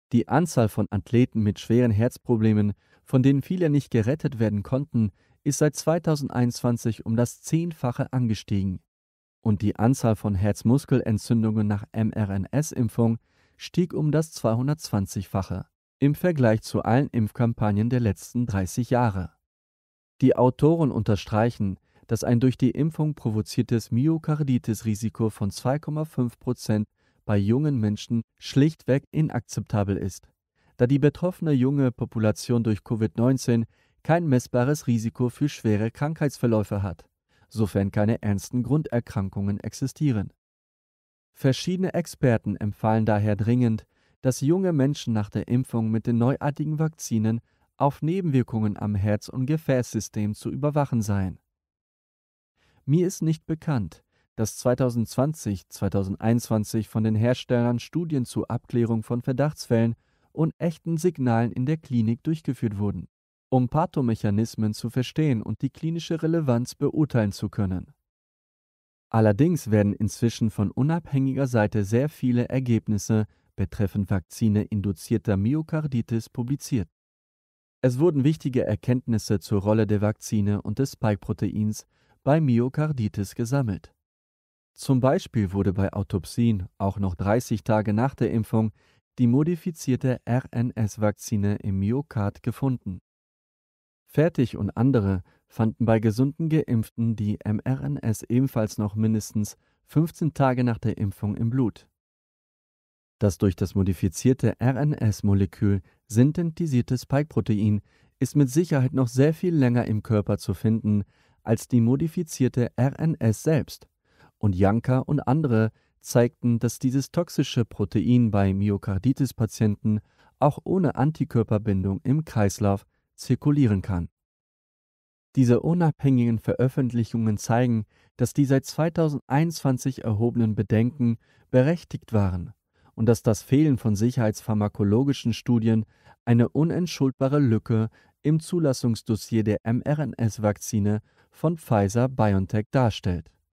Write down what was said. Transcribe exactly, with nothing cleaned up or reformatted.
Die Anzahl von Athleten mit schweren Herzproblemen, von denen viele nicht gerettet werden konnten, ist seit zweitausendeinundzwanzig um das Zehnfache angestiegen. Und die Anzahl von Herzmuskelentzündungen nach M R N S-Impfung stieg um das zweihundertzwanzig-fache im Vergleich zu allen Impfkampagnen der letzten dreißig Jahre. Die Autoren unterstreichen, dass ein durch die Impfung provoziertes Myokarditis-Risiko von zwei Komma fünf Prozent bei jungen Menschen schlichtweg inakzeptabel ist, da die betroffene junge Population durch Covid neunzehn kein messbares Risiko für schwere Krankheitsverläufe hat, sofern keine ernsten Grunderkrankungen existieren. Verschiedene Experten empfahlen daher dringend, dass junge Menschen nach der Impfung mit den neuartigen Vakzinen auf Nebenwirkungen am Herz- und Gefäßsystem zu überwachen seien. Mir ist nicht bekannt, dass zweitausendzwanzig, zweitausendeinundzwanzig von den Herstellern Studien zur Abklärung von Verdachtsfällen und echten Signalen in der Klinik durchgeführt wurden, um Pathomechanismen zu verstehen und die klinische Relevanz beurteilen zu können. Allerdings werden inzwischen von unabhängiger Seite sehr viele Ergebnisse betreffend Vakzine-induzierter Myokarditis publiziert. Es wurden wichtige Erkenntnisse zur Rolle der Vakzine und des Spike-Proteins bei Myokarditis gesammelt. Zum Beispiel wurde bei Autopsien auch noch dreißig Tage nach der Impfung die modifizierte R N S-Vakzine im Myokard gefunden. Fertig und andere fanden bei gesunden Geimpften die M R N S ebenfalls noch mindestens fünfzehn Tage nach der Impfung im Blut. Das durch das modifizierte R N S-Molekül synthetisierte Spike-Protein ist mit Sicherheit noch sehr viel länger im Körper zu finden als die modifizierte R N S selbst. Und Janka und andere zeigten, dass dieses toxische Protein bei Myokarditis-Patienten auch ohne Antikörperbindung im Kreislauf zirkulieren kann. Diese unabhängigen Veröffentlichungen zeigen, dass die seit zweitausendeinundzwanzig erhobenen Bedenken berechtigt waren und dass das Fehlen von sicherheitspharmakologischen Studien eine unentschuldbare Lücke im Zulassungsdossier der M R N S-Vakzine von Pfizer-BioNTech darstellt.